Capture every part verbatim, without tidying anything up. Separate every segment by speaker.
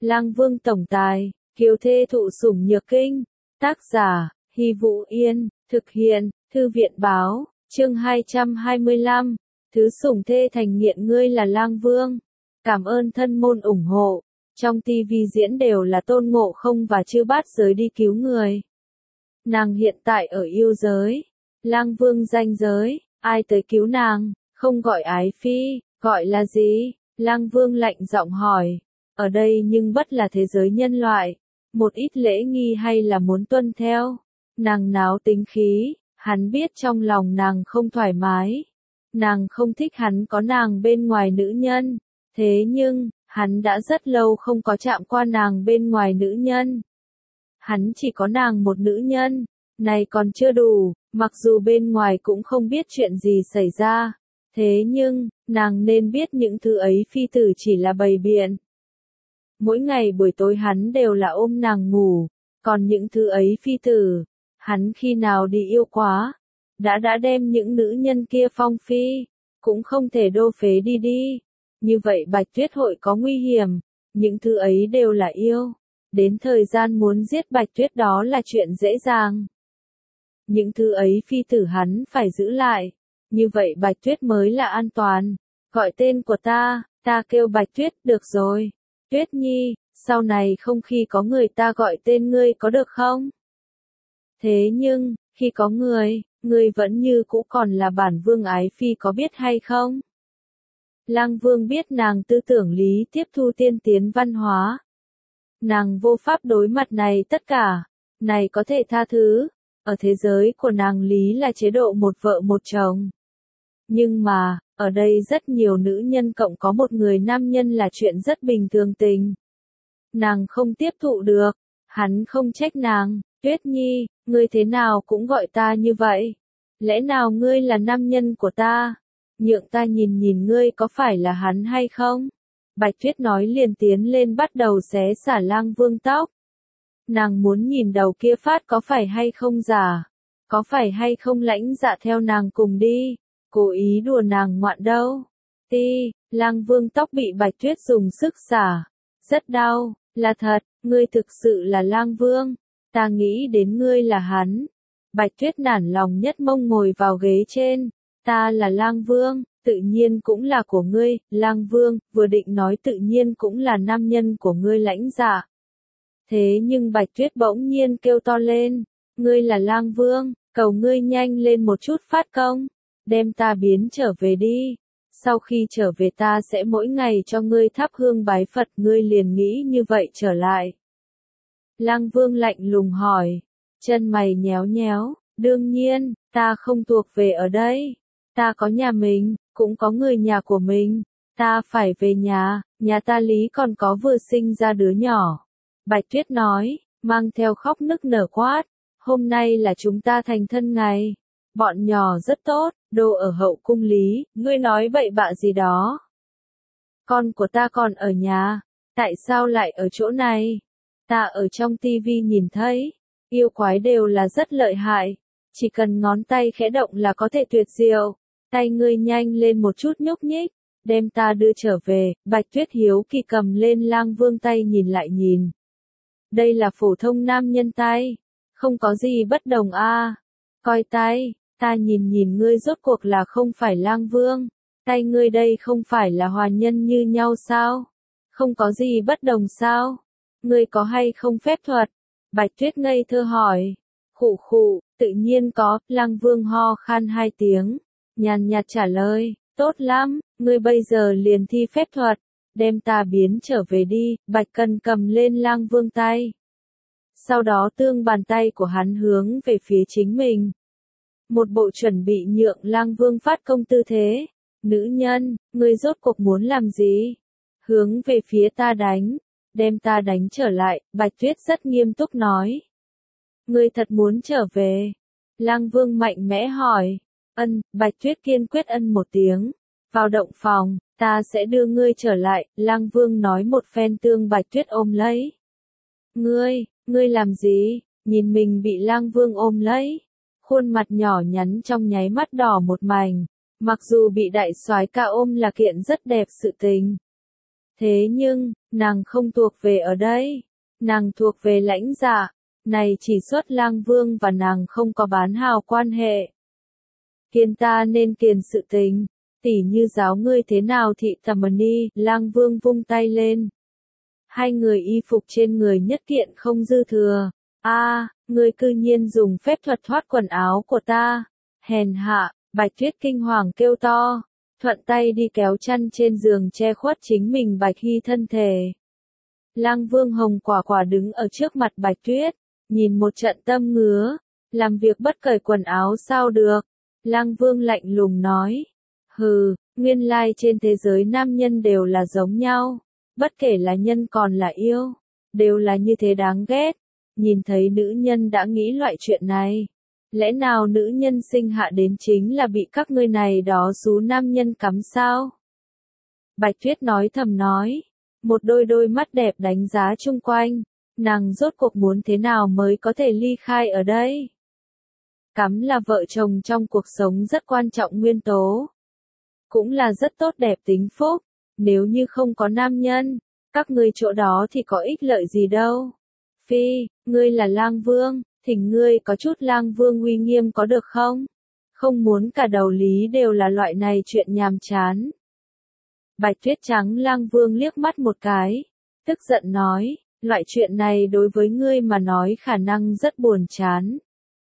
Speaker 1: Lang Vương tổng tài, kiều thê thụ sủng nhược kinh. Tác giả, Hy Vũ Yên, thực hiện, Thư viện báo, chương hai trăm hai mươi lăm, thứ sủng thê thành nghiện ngươi là Lang Vương. Cảm ơn thân môn ủng hộ. Trong ti vi diễn đều là Tôn Ngộ Không và Chư Bát Giới đi cứu người. Nàng hiện tại ở yêu giới, Lang Vương danh giới, ai tới cứu nàng, không gọi ái phi, gọi là gì? Lang Vương lạnh giọng hỏi, ở đây nhưng bất là thế giới nhân loại, một ít lễ nghi hay là muốn tuân theo. Nàng náo tính khí, hắn biết trong lòng nàng không thoải mái. Nàng không thích hắn có nàng bên ngoài nữ nhân, thế nhưng, hắn đã rất lâu không có chạm qua nàng bên ngoài nữ nhân. Hắn chỉ có nàng một nữ nhân, này còn chưa đủ, mặc dù bên ngoài cũng không biết chuyện gì xảy ra. Thế nhưng, nàng nên biết những thứ ấy phi tử chỉ là bày biện. Mỗi ngày buổi tối hắn đều là ôm nàng ngủ, còn những thứ ấy phi tử, hắn khi nào đi yêu quá, đã đã đem những nữ nhân kia phong phi, cũng không thể đô phế đi đi. Như vậy Bạch Tuyết hội có nguy hiểm, những thứ ấy đều là yêu. Đến thời gian muốn giết Bạch Tuyết đó là chuyện dễ dàng. Những thứ ấy phi tử hắn phải giữ lại, như vậy Bạch Tuyết mới là an toàn. Gọi tên của ta, ta kêu Bạch Tuyết, được rồi. Tuyết Nhi, sau này không khi có người ta gọi tên ngươi có được không? Thế nhưng, khi có người, ngươi vẫn như cũ còn là bản vương ái phi có biết hay không? Lang Vương biết nàng tư tưởng lý tiếp thu tiên tiến văn hóa. Nàng vô pháp đối mặt này tất cả, này có thể tha thứ. Ở thế giới của nàng lý là chế độ một vợ một chồng. Nhưng mà, ở đây rất nhiều nữ nhân cộng có một người nam nhân là chuyện rất bình thường tình. Nàng không tiếp thụ được, hắn không trách nàng, Tuyết Nhi, ngươi thế nào cũng gọi ta như vậy. Lẽ nào ngươi là nam nhân của ta? Nhượng ta nhìn nhìn ngươi có phải là hắn hay không? Bạch Tuyết nói liền tiến lên bắt đầu xé xả Lang Vương tóc. Nàng muốn nhìn đầu kia phát có phải hay không giả, có phải hay không lãnh dạ theo nàng cùng đi, cố ý đùa nàng ngoạn đâu. Ti, Lang Vương tóc bị Bạch Tuyết dùng sức xả, rất đau, là thật, ngươi thực sự là Lang Vương, ta nghĩ đến ngươi là hắn. Bạch Tuyết nản lòng nhất mông ngồi vào ghế trên, ta là Lang Vương, tự nhiên cũng là của ngươi, Lang Vương, vừa định nói tự nhiên cũng là nam nhân của ngươi lãnh dạ. Thế nhưng Bạch Tuyết bỗng nhiên kêu to lên, ngươi là Lang Vương, cầu ngươi nhanh lên một chút phát công, đem ta biến trở về đi, sau khi trở về ta sẽ mỗi ngày cho ngươi thắp hương bái Phật, ngươi liền nghĩ như vậy trở lại. Lang Vương lạnh lùng hỏi, chân mày nhéo nhéo, đương nhiên, ta không thuộc về ở đây, ta có nhà mình, cũng có người nhà của mình, ta phải về nhà, nhà ta lý còn có vừa sinh ra đứa nhỏ. Bạch Tuyết nói, mang theo khóc nức nở quát, hôm nay là chúng ta thành thân ngày, bọn nhỏ rất tốt, đồ ở hậu cung lý, ngươi nói bậy bạ gì đó. Con của ta còn ở nhà, tại sao lại ở chỗ này? Ta ở trong tivi nhìn thấy, yêu quái đều là rất lợi hại, chỉ cần ngón tay khẽ động là có thể tuyệt diệu, tay ngươi nhanh lên một chút nhúc nhích, đem ta đưa trở về. Bạch Tuyết hiếu kỳ cầm lên Lang Vương tay nhìn lại nhìn. Đây là phổ thông nam nhân tay, không có gì bất đồng a. À. Coi tay, ta nhìn nhìn ngươi rốt cuộc là không phải Lang Vương, tay ngươi đây không phải là hòa nhân như nhau sao? Không có gì bất đồng sao? Ngươi có hay không phép thuật? Bạch Tuyết ngây thơ hỏi. Khụ khụ, tự nhiên có, Lang Vương ho khan hai tiếng, nhàn nhạt trả lời, tốt lắm, ngươi bây giờ liền thi phép thuật. Đem ta biến trở về đi, Bạch Cần cầm lên Lang Vương tay. Sau đó tương bàn tay của hắn hướng về phía chính mình. Một bộ chuẩn bị nhượng Lang Vương phát công tư thế. Nữ nhân, ngươi rốt cuộc muốn làm gì? Hướng về phía ta đánh. Đem ta đánh trở lại, Bạch Tuyết rất nghiêm túc nói. Ngươi thật muốn trở về? Lang Vương mạnh mẽ hỏi. Ân, Bạch Tuyết kiên quyết ân một tiếng. Vào động phòng, ta sẽ đưa ngươi trở lại, Lang Vương nói một phen tương Bạch Tuyết ôm lấy. Ngươi, ngươi làm gì? Nhìn mình bị Lang Vương ôm lấy. Khuôn mặt nhỏ nhắn trong nháy mắt đỏ một mảnh, mặc dù bị đại soái ca ôm là kiện rất đẹp sự tình. Thế nhưng, nàng không thuộc về ở đây. Nàng thuộc về Lãnh Dạ. Này chỉ xuất Lang Vương và nàng không có bán hào quan hệ. Kiên ta nên kiền sự tình. Tỉ như giáo ngươi thế nào thị tầm ni, Lang Vương vung tay lên. Hai người y phục trên người nhất kiện không dư thừa. A, à, ngươi cư nhiên dùng phép thuật thoát quần áo của ta. Hèn hạ, Bạch Tuyết kinh hoàng kêu to. Thuận tay đi kéo chăn trên giường che khuất chính mình Bạch Hy thân thể. Lang Vương hồng quả quả đứng ở trước mặt Bạch Tuyết, nhìn một trận tâm ngứa, làm việc bất cởi quần áo sao được. Lang Vương lạnh lùng nói, hừ, nguyên lai trên thế giới nam nhân đều là giống nhau, bất kể là nhân còn là yêu, đều là như thế đáng ghét. Nhìn thấy nữ nhân đã nghĩ loại chuyện này. Lẽ nào nữ nhân sinh hạ đến chính là bị các ngươi này đó xú nam nhân cắm sao? Bạch Tuyết nói thầm nói. Một đôi đôi mắt đẹp đánh giá chung quanh. Nàng rốt cuộc muốn thế nào mới có thể ly khai ở đây? Cắm là vợ chồng trong cuộc sống rất quan trọng nguyên tố. Cũng là rất tốt đẹp tính phúc. Nếu như không có nam nhân, các ngươi chỗ đó thì có ích lợi gì đâu. Phi, ngươi là Lang Vương. Thỉnh ngươi có chút Lang Vương uy nghiêm có được không? Không muốn cả đầu lý đều là loại này chuyện nhàm chán. Bạch Tuyết trắng Lang Vương liếc mắt một cái, tức giận nói, loại chuyện này đối với ngươi mà nói khả năng rất buồn chán.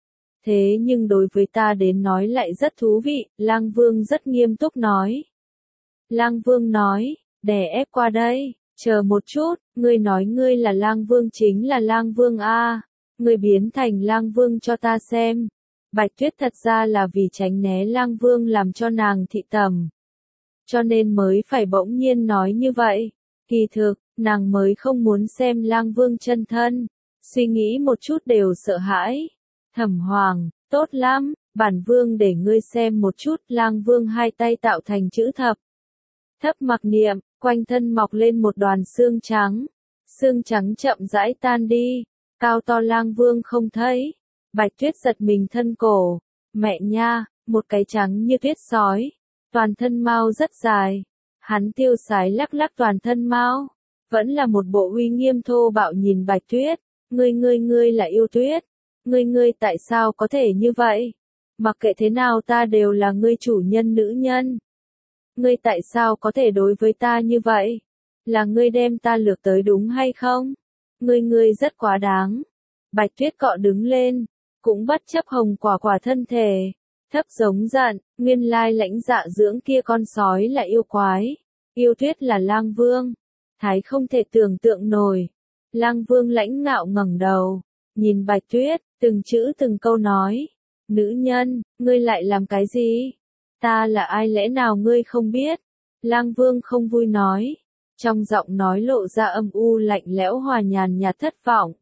Speaker 1: Thế nhưng đối với ta đến nói lại rất thú vị, Lang Vương rất nghiêm túc nói. Lang Vương nói, đè ép qua đây, chờ một chút, ngươi nói ngươi là Lang Vương chính là Lang Vương a. Ngươi biến thành Lang Vương cho ta xem. Bạch Tuyết thật ra là vì tránh né Lang Vương làm cho nàng thị tầm. Cho nên mới phải bỗng nhiên nói như vậy. Kỳ thực, nàng mới không muốn xem Lang Vương chân thân. Suy nghĩ một chút đều sợ hãi. Thẩm Hoàng, tốt lắm, bản Vương để ngươi xem một chút. Lang Vương hai tay tạo thành chữ thập. Thấp mặc niệm, quanh thân mọc lên một đoàn xương trắng. Xương trắng chậm rãi tan đi. Cao to Lang Vương không thấy. Bạch Tuyết giật mình thân cổ. Mẹ nha, một cái trắng như tuyết sói. Toàn thân mao rất dài. Hắn tiêu sái lắc lắc toàn thân mao. Vẫn là một bộ uy nghiêm thô bạo nhìn Bạch Tuyết. Ngươi ngươi ngươi là yêu tuyết. Ngươi ngươi tại sao có thể như vậy? Mặc kệ thế nào ta đều là ngươi chủ nhân nữ nhân. Ngươi tại sao có thể đối với ta như vậy? Là ngươi đem ta lược tới đúng hay không? Ngươi ngươi rất quá đáng. Bạch Tuyết cọ đứng lên, cũng bất chấp hồng quả quả thân thể. Thấp giống giận, nguyên lai Lãnh Dạ dưỡng kia con sói là yêu quái. Yêu Tuyết là Lang Vương. Thái không thể tưởng tượng nổi. Lang Vương lãnh ngạo ngẩng đầu, nhìn Bạch Tuyết, từng chữ từng câu nói. Nữ nhân, ngươi lại làm cái gì? Ta là ai lẽ nào ngươi không biết? Lang Vương không vui nói. Trong giọng nói lộ ra âm u lạnh lẽo hòa nhàn nhạt thất vọng.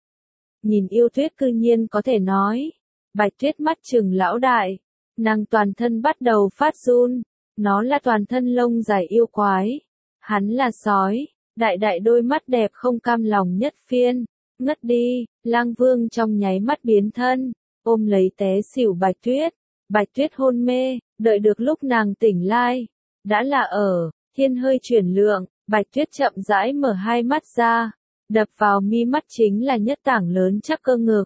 Speaker 1: Nhìn Yêu Tuyết cư nhiên có thể nói. Bạch Tuyết mắt trừng lão đại. Nàng toàn thân bắt đầu phát run. Nó là toàn thân lông dài yêu quái. Hắn là sói. Đại đại đôi mắt đẹp không cam lòng nhất phiên. Ngất đi, Lang Vương trong nháy mắt biến thân. Ôm lấy té xỉu Bạch Tuyết. Bạch Tuyết hôn mê, đợi được lúc nàng tỉnh lai. Đã là ở, thiên hơi chuyển lượng. Bạch Tuyết chậm rãi mở hai mắt ra, đập vào mi mắt chính là nhất tảng lớn chắc cơ ngực.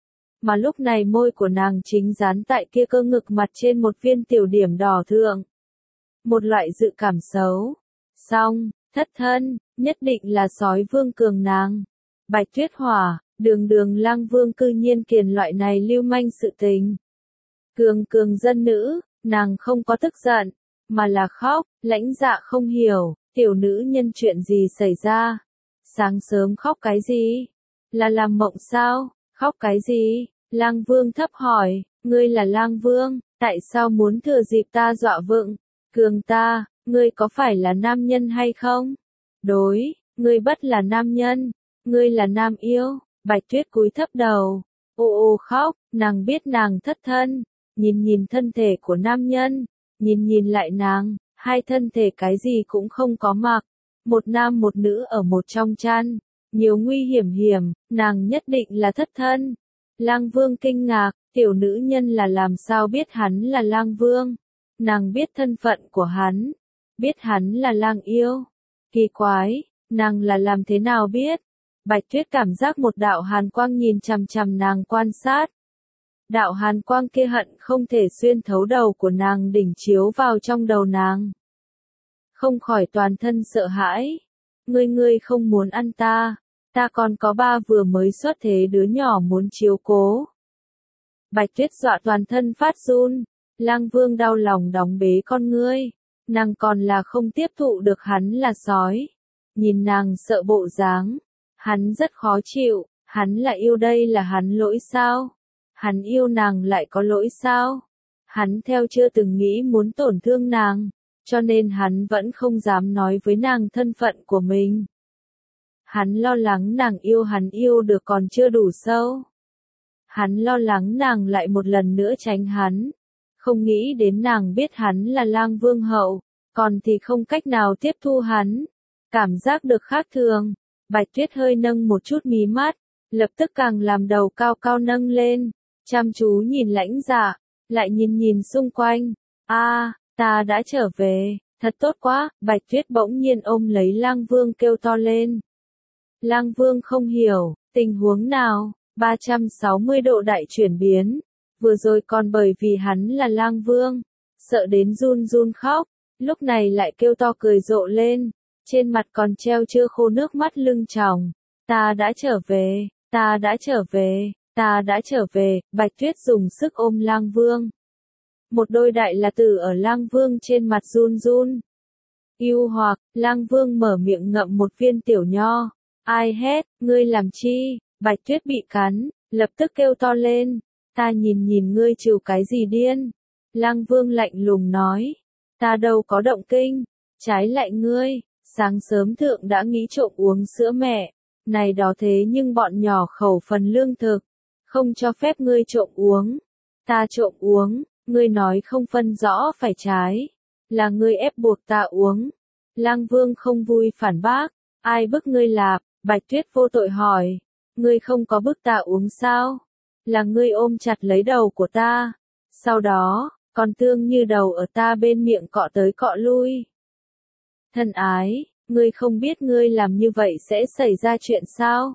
Speaker 1: Mà lúc này môi của nàng chính dán tại kia cơ ngực mặt trên một viên tiểu điểm đỏ thượng. Một loại dự cảm xấu. Xong, thất thân, nhất định là sói vương cường nàng. Bạch Tuyết hỏa, đường đường Lang Vương cư nhiên kiền loại này lưu manh sự tình. Cường cường dân nữ, nàng không có tức giận, mà là khóc. Lãnh Dạ không hiểu. Tiểu nữ nhân chuyện gì xảy ra? Sáng sớm khóc cái gì? Là làm mộng sao? Khóc cái gì? Lang Vương thấp hỏi, ngươi là Lang Vương, tại sao muốn thừa dịp ta dọa vựng? Cường ta, ngươi có phải là nam nhân hay không? Đối, ngươi bất là nam nhân, ngươi là nam yêu. Bạch Tuyết cúi thấp đầu, ô ô khóc, nàng biết nàng thất thân, nhìn nhìn thân thể của nam nhân, nhìn nhìn lại nàng. Hai thân thể cái gì cũng không có mặc. Một nam một nữ ở một trong chăn. Nhiều nguy hiểm hiểm, nàng nhất định là thất thân. Lang Vương kinh ngạc, tiểu nữ nhân là làm sao biết hắn là Lang Vương. Nàng biết thân phận của hắn. Biết hắn là Lang yêu. Kỳ quái, nàng là làm thế nào biết? Bạch Tuyết cảm giác một đạo hàn quang nhìn chằm chằm nàng quan sát. Đạo hàn quang kia hận không thể xuyên thấu đầu của nàng đỉnh chiếu vào trong đầu nàng. Không khỏi toàn thân sợ hãi. Ngươi ngươi không muốn ăn ta, ta còn có ba vừa mới xuất thế đứa nhỏ muốn chiếu cố. Bạch Tuyết dọa toàn thân phát run, Lang Vương đau lòng đóng bế con ngươi, nàng còn là không tiếp thụ được hắn là sói. Nhìn nàng sợ bộ dáng, hắn rất khó chịu, hắn là yêu đây là hắn lỗi sao? Hắn yêu nàng lại có lỗi sao? Hắn theo chưa từng nghĩ muốn tổn thương nàng, cho nên hắn vẫn không dám nói với nàng thân phận của mình. Hắn lo lắng nàng yêu hắn yêu được còn chưa đủ sâu. Hắn lo lắng nàng lại một lần nữa tránh hắn. Không nghĩ đến nàng biết hắn là Lang Vương hậu, còn thì không cách nào tiếp thu hắn. Cảm giác được khác thường, Bạch Tuyết hơi nâng một chút mí mắt, lập tức càng làm đầu cao cao nâng lên, chăm chú nhìn Lãnh Dạ, lại nhìn nhìn xung quanh. A, ta đã trở về, thật tốt quá, Bạch Tuyết bỗng nhiên ôm lấy Lang Vương kêu to lên. Lang Vương không hiểu, tình huống nào, ba trăm sáu mươi độ đại chuyển biến, vừa rồi còn bởi vì hắn là Lang Vương, sợ đến run run khóc, lúc này lại kêu to cười rộ lên, trên mặt còn treo chưa khô nước mắt lưng tròng. Ta đã trở về, ta đã trở về, ta đã trở về, Bạch Tuyết dùng sức ôm Lang Vương. Một đôi đại là tử ở Lang Vương trên mặt run run. Yêu hoặc, Lang Vương mở miệng ngậm một viên tiểu nho. Ai hét, ngươi làm chi? Bạch Tuyết bị cắn, lập tức kêu to lên. Ta nhìn nhìn ngươi chịu cái gì điên? Lang Vương lạnh lùng nói. Ta đâu có động kinh, trái lại ngươi, sáng sớm thượng đã nghĩ trộm uống sữa mẹ. Này đó thế nhưng bọn nhỏ khẩu phần lương thực, không cho phép ngươi trộm uống. Ta trộm uống, ngươi nói không phân rõ phải trái, là ngươi ép buộc ta uống. Lang Vương không vui phản bác, ai bức ngươi lạp? Bạch Tuyết vô tội hỏi, ngươi không có bức ta uống sao? Là ngươi ôm chặt lấy đầu của ta, sau đó, còn tương như đầu ở ta bên miệng cọ tới cọ lui. Thân ái, ngươi không biết ngươi làm như vậy sẽ xảy ra chuyện sao?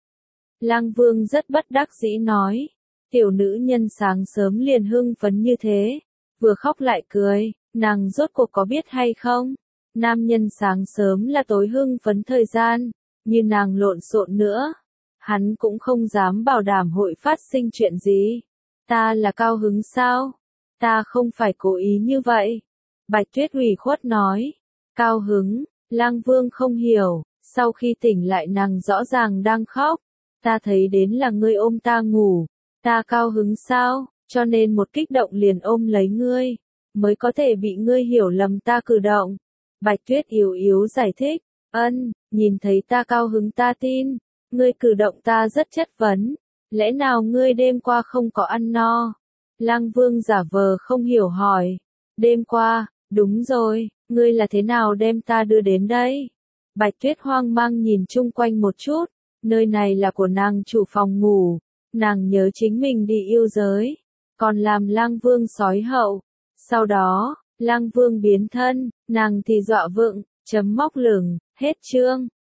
Speaker 1: Lang Vương rất bất đắc dĩ nói, tiểu nữ nhân sáng sớm liền hưng phấn như thế, vừa khóc lại cười, nàng rốt cuộc có biết hay không? Nam nhân sáng sớm là tối hưng phấn thời gian, như nàng lộn xộn nữa, hắn cũng không dám bảo đảm hội phát sinh chuyện gì. Ta là cao hứng sao? Ta không phải cố ý như vậy. Bạch Tuyết ủy khuất nói, cao hứng, Lang Vương không hiểu, sau khi tỉnh lại nàng rõ ràng đang khóc. Ta thấy đến là ngươi ôm ta ngủ, ta cao hứng sao, cho nên một kích động liền ôm lấy ngươi, mới có thể bị ngươi hiểu lầm ta cử động. Bạch Tuyết yếu yếu giải thích, ân, nhìn thấy ta cao hứng ta tin, ngươi cử động ta rất chất vấn, lẽ nào ngươi đêm qua không có ăn no? Lang Vương giả vờ không hiểu hỏi, đêm qua, đúng rồi, ngươi là thế nào đem ta đưa đến đây? Bạch Tuyết hoang mang nhìn chung quanh một chút, nơi này là của nàng chủ phòng ngủ, nàng nhớ chính mình đi yêu giới, còn làm Lang Vương sói hậu, sau đó, Lang Vương biến thân, nàng thì dọa vựng, chấm móc lửng, hết chương.